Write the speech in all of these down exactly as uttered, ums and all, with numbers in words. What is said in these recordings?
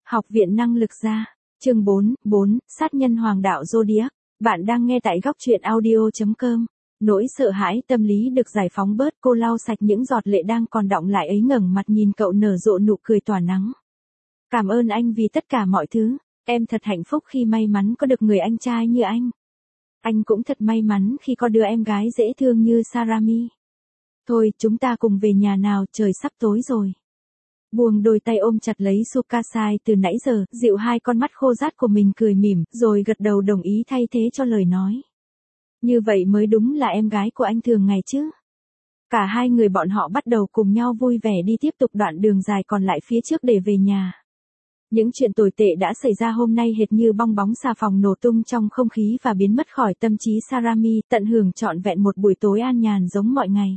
Học viện năng lực gia. Chương bốn, bốn, sát nhân hoàng đạo Zodiac. Bạn đang nghe tại góc truyện audio chấm com. Nỗi sợ hãi tâm lý được giải phóng bớt, cô lau sạch những giọt lệ đang còn đọng lại ấy, ngẩng mặt nhìn cậu nở rộ nụ cười tỏa nắng. Cảm ơn anh vì tất cả mọi thứ. Em thật hạnh phúc khi may mắn có được người anh trai như anh. Anh cũng thật may mắn khi có đứa em gái dễ thương như Sarami. Thôi, chúng ta cùng về nhà nào, trời sắp tối rồi. Buông đôi tay ôm chặt lấy Tsukasai từ nãy giờ, dịu hai con mắt khô rát của mình, cười mỉm, rồi gật đầu đồng ý thay thế cho lời nói. Như vậy mới đúng là em gái của anh thường ngày chứ. Cả hai người bọn họ bắt đầu cùng nhau vui vẻ đi tiếp tục đoạn đường dài còn lại phía trước để về nhà. Những chuyện tồi tệ đã xảy ra hôm nay hệt như bong bóng xà phòng nổ tung trong không khí và biến mất khỏi tâm trí Sarami, tận hưởng trọn vẹn một buổi tối an nhàn giống mọi ngày.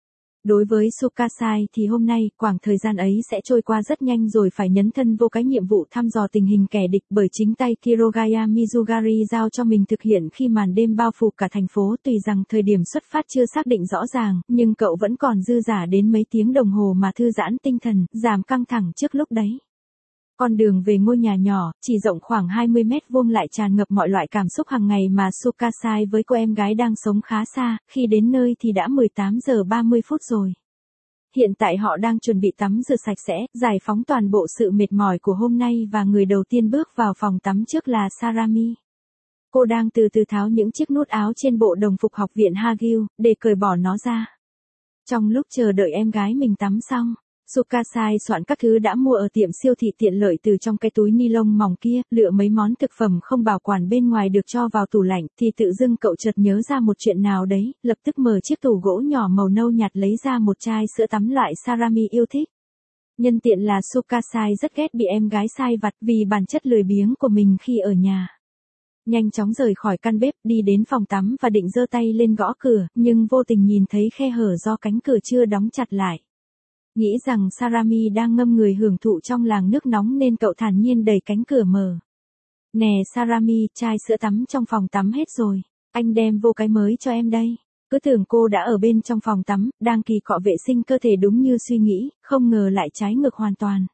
Đối với Tsukasai thì hôm nay, khoảng thời gian ấy sẽ trôi qua rất nhanh rồi phải nhấn thân vô cái nhiệm vụ thăm dò tình hình kẻ địch bởi chính tay Kirogaya Mizugari giao cho mình thực hiện khi màn đêm bao phủ cả thành phố. Tuy rằng thời điểm xuất phát chưa xác định rõ ràng, nhưng cậu vẫn còn dư dả đến mấy tiếng đồng hồ mà thư giãn tinh thần, giảm căng thẳng trước lúc đấy. Con đường về ngôi nhà nhỏ, chỉ rộng khoảng hai mươi mét vuông lại tràn ngập mọi loại cảm xúc hàng ngày mà Tsukasai với cô em gái đang sống khá xa, khi đến nơi thì đã mười tám giờ ba mươi phút rồi. Hiện tại họ đang chuẩn bị tắm rửa sạch sẽ, giải phóng toàn bộ sự mệt mỏi của hôm nay và người đầu tiên bước vào phòng tắm trước là Sarami. Cô đang từ từ tháo những chiếc nút áo trên bộ đồng phục học viện Hagyu, để cởi bỏ nó ra. Trong lúc chờ đợi em gái mình tắm xong, Tsukasai soạn các thứ đã mua ở tiệm siêu thị tiện lợi từ trong cái túi ni lông mỏng kia, lựa mấy món thực phẩm không bảo quản bên ngoài được cho vào tủ lạnh, thì tự dưng cậu chợt nhớ ra một chuyện nào đấy, lập tức mở chiếc tủ gỗ nhỏ màu nâu nhạt lấy ra một chai sữa tắm loại Sarami yêu thích. Nhân tiện là Tsukasai rất ghét bị em gái sai vặt vì bản chất lười biếng của mình khi ở nhà. Nhanh chóng rời khỏi căn bếp, đi đến phòng tắm và định giơ tay lên gõ cửa, nhưng vô tình nhìn thấy khe hở do cánh cửa chưa đóng chặt lại. Nghĩ rằng Sarami đang ngâm người hưởng thụ trong làng nước nóng nên cậu thản nhiên đẩy cánh cửa mở. Nè Sarami, chai sữa tắm trong phòng tắm hết rồi. Anh đem vô cái mới cho em đây. Cứ tưởng cô đã ở bên trong phòng tắm, đang kỳ cọ vệ sinh cơ thể đúng như suy nghĩ, không ngờ lại trái ngược hoàn toàn.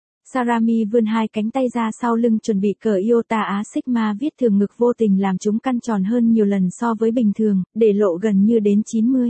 Sarami vươn hai cánh tay ra sau lưng chuẩn bị cởi Iota Á Sigma viết thường ngực, vô tình làm chúng căn tròn hơn nhiều lần so với bình thường, để lộ gần như đến chín mươi.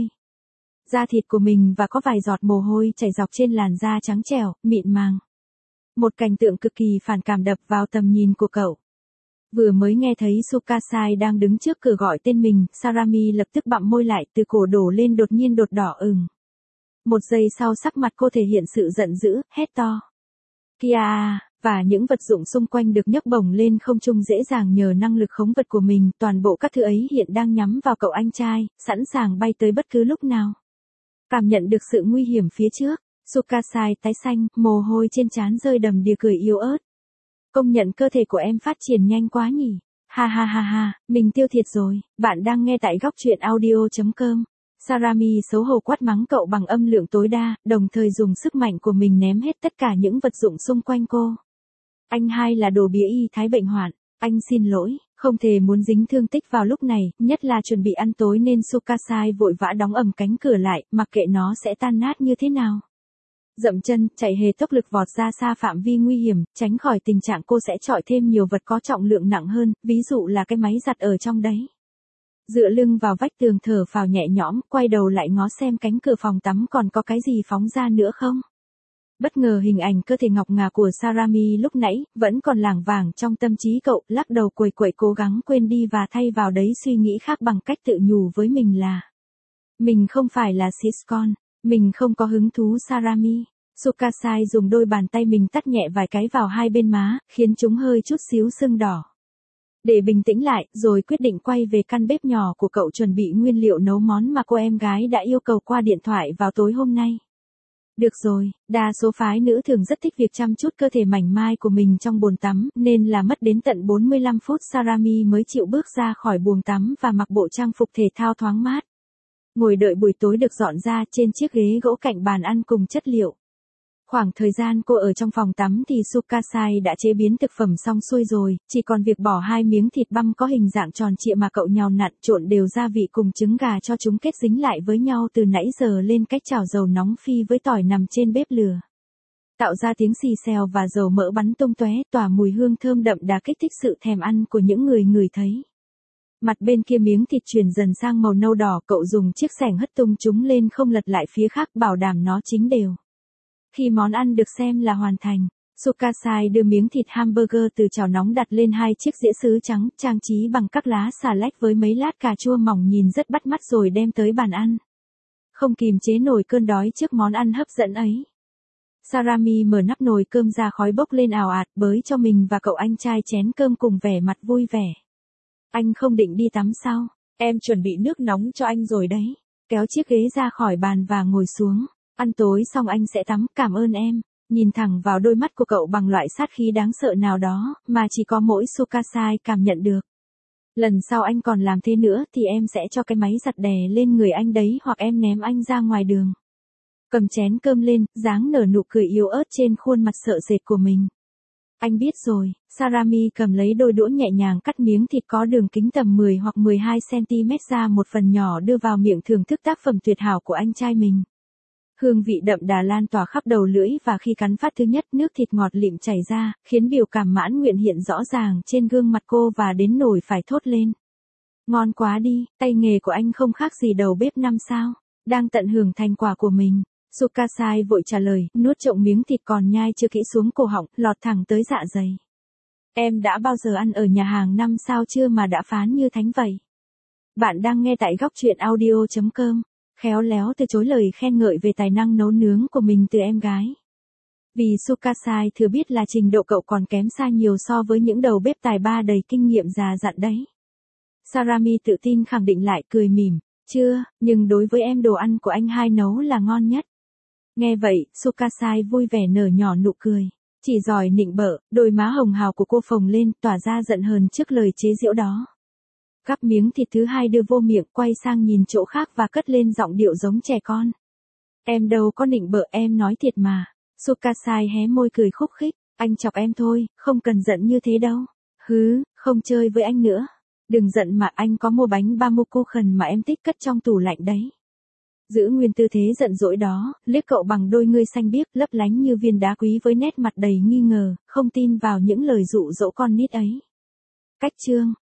Da thịt của mình và có vài giọt mồ hôi chảy dọc trên làn da trắng trẻo, mịn màng. Một cảnh tượng cực kỳ phản cảm đập vào tầm nhìn của cậu. Vừa mới nghe thấy Tsukasai đang đứng trước cửa gọi tên mình, Sarami lập tức bặm môi lại, từ cổ đổ lên đột nhiên đột đỏ ửng. Một giây sau sắc mặt cô thể hiện sự giận dữ, hét to. Kia! Và những vật dụng xung quanh được nhấc bổng lên không trung dễ dàng nhờ năng lực khống vật của mình, toàn bộ các thứ ấy hiện đang nhắm vào cậu anh trai, sẵn sàng bay tới bất cứ lúc nào. Cảm nhận được sự nguy hiểm phía trước, Tsukasai tái xanh, mồ hôi trên trán rơi đầm đìa, cười yếu ớt. Công nhận cơ thể của em phát triển nhanh quá nhỉ. Ha ha ha ha, mình tiêu thiệt rồi. Bạn đang nghe tại góc truyện audio chấm com. Sarami xấu hổ quát mắng cậu bằng âm lượng tối đa, đồng thời dùng sức mạnh của mình ném hết tất cả những vật dụng xung quanh cô. Anh hai là đồ bía y thái bệnh hoạn. Anh xin lỗi, không thể muốn dính thương tích vào lúc này, nhất là chuẩn bị ăn tối nên Tsukasai vội vã đóng ầm cánh cửa lại, mặc kệ nó sẽ tan nát như thế nào. Dậm chân, chạy hề tốc lực vọt ra xa phạm vi nguy hiểm, tránh khỏi tình trạng cô sẽ chọi thêm nhiều vật có trọng lượng nặng hơn, ví dụ là cái máy giặt ở trong đấy. Dựa lưng vào vách tường thở phào nhẹ nhõm, quay đầu lại ngó xem cánh cửa phòng tắm còn có cái gì phóng ra nữa không. Bất ngờ hình ảnh cơ thể ngọc ngà của Sarami lúc nãy, vẫn còn lảng vảng trong tâm trí cậu, lắc đầu quẩy quẩy cố gắng quên đi và thay vào đấy suy nghĩ khác bằng cách tự nhủ với mình là mình không phải là Siscon, mình không có hứng thú Sarami. Tsukasai dùng đôi bàn tay mình tát nhẹ vài cái vào hai bên má, khiến chúng hơi chút xíu sưng đỏ. Để bình tĩnh lại, rồi quyết định quay về căn bếp nhỏ của cậu chuẩn bị nguyên liệu nấu món mà cô em gái đã yêu cầu qua điện thoại vào tối hôm nay. Được rồi, đa số phái nữ thường rất thích việc chăm chút cơ thể mảnh mai của mình trong bồn tắm, nên là mất đến tận bốn mươi lăm phút Sarami mới chịu bước ra khỏi buồng tắm và mặc bộ trang phục thể thao thoáng mát. Ngồi đợi buổi tối được dọn ra trên chiếc ghế gỗ cạnh bàn ăn cùng chất liệu. Khoảng thời gian cô ở trong phòng tắm thì Tsukasai đã chế biến thực phẩm xong xuôi rồi, chỉ còn việc bỏ hai miếng thịt băm có hình dạng tròn trịa mà cậu nhào nặn trộn đều gia vị cùng trứng gà cho chúng kết dính lại với nhau từ nãy giờ lên cách chảo dầu nóng phi với tỏi nằm trên bếp lửa. tạo ra tiếng xì xèo và dầu mỡ bắn tung tóe, tỏa mùi hương thơm đậm đà kích thích sự thèm ăn của những người ngửi thấy. Mặt bên kia miếng thịt chuyển dần sang màu nâu đỏ, cậu dùng chiếc xẻng hất tung chúng lên không lật lại phía khác, bảo đảm nó chín đều. Khi món ăn được xem là hoàn thành, Sukasai đưa miếng thịt hamburger từ chảo nóng đặt lên hai chiếc dĩa sứ trắng, trang trí bằng các lá xà lách với mấy lát cà chua mỏng nhìn rất bắt mắt rồi đem tới bàn ăn. Không kìm chế nổi cơn đói trước món ăn hấp dẫn ấy. Sarami mở nắp nồi cơm ra, khói bốc lên ào ạt, bới cho mình và cậu anh trai chén cơm cùng vẻ mặt vui vẻ. Anh không định đi tắm sao? Em chuẩn bị nước nóng cho anh rồi đấy. Kéo chiếc ghế ra khỏi bàn và ngồi xuống. Ăn tối xong anh sẽ tắm, cảm ơn em. Nhìn thẳng vào đôi mắt của cậu bằng loại sát khí đáng sợ nào đó, mà chỉ có mỗi Sukasai cảm nhận được. Lần sau anh còn làm thế nữa thì em sẽ cho cái máy giặt đè lên người anh đấy, hoặc em ném anh ra ngoài đường. Cầm chén cơm lên, dáng nở nụ cười yếu ớt trên khuôn mặt sợ sệt của mình. Anh biết rồi. Sarami cầm lấy đôi đũa nhẹ nhàng cắt miếng thịt có đường kính tầm mười hoặc mười hai xăng-ti-mét ra một phần nhỏ, đưa vào miệng thưởng thức tác phẩm tuyệt hảo của anh trai mình. Hương vị đậm đà lan tỏa khắp đầu lưỡi, và khi cắn phát thứ nhất, nước thịt ngọt lịm chảy ra, khiến biểu cảm mãn nguyện hiện rõ ràng trên gương mặt cô và đến nỗi phải thốt lên. Ngon quá đi, tay nghề của anh không khác gì đầu bếp năm sao. Đang tận hưởng thành quả của mình, Sukasai vội trả lời, nuốt trộm miếng thịt còn nhai chưa kỹ xuống cổ họng, lọt thẳng tới dạ dày. Em đã bao giờ ăn ở nhà hàng năm sao chưa mà đã phán như thánh vậy? Bạn đang nghe tại góc truyện audio chấm com. Khéo léo từ chối lời khen ngợi về tài năng nấu nướng của mình từ em gái. Vì Sukasai thừa biết là trình độ cậu còn kém xa nhiều so với những đầu bếp tài ba đầy kinh nghiệm già dặn đấy. Sarami tự tin khẳng định lại, cười mỉm, chưa, nhưng đối với em đồ ăn của anh hai nấu là ngon nhất. Nghe vậy, Sukasai vui vẻ nở nhỏ nụ cười. Chỉ giỏi nịnh bợ, đôi má hồng hào của cô phồng lên, tỏa ra giận hờn trước lời chế giễu đó. Gắp miếng thịt thứ hai đưa vô miệng, quay sang nhìn chỗ khác và cất lên giọng điệu giống trẻ con. Em đâu có nịnh bợ, em nói thiệt mà. Sukasai hé môi cười khúc khích, anh chọc em thôi, không cần giận như thế đâu. Hứ, không chơi với anh nữa. Đừng giận mà, anh có mua bánh Bamukuchen mà em thích cất trong tủ lạnh đấy. Giữ nguyên tư thế giận dỗi đó, liếc cậu bằng đôi ngươi xanh biếc lấp lánh như viên đá quý với nét mặt đầy nghi ngờ, không tin vào những lời dụ dỗ con nít ấy. Cách chương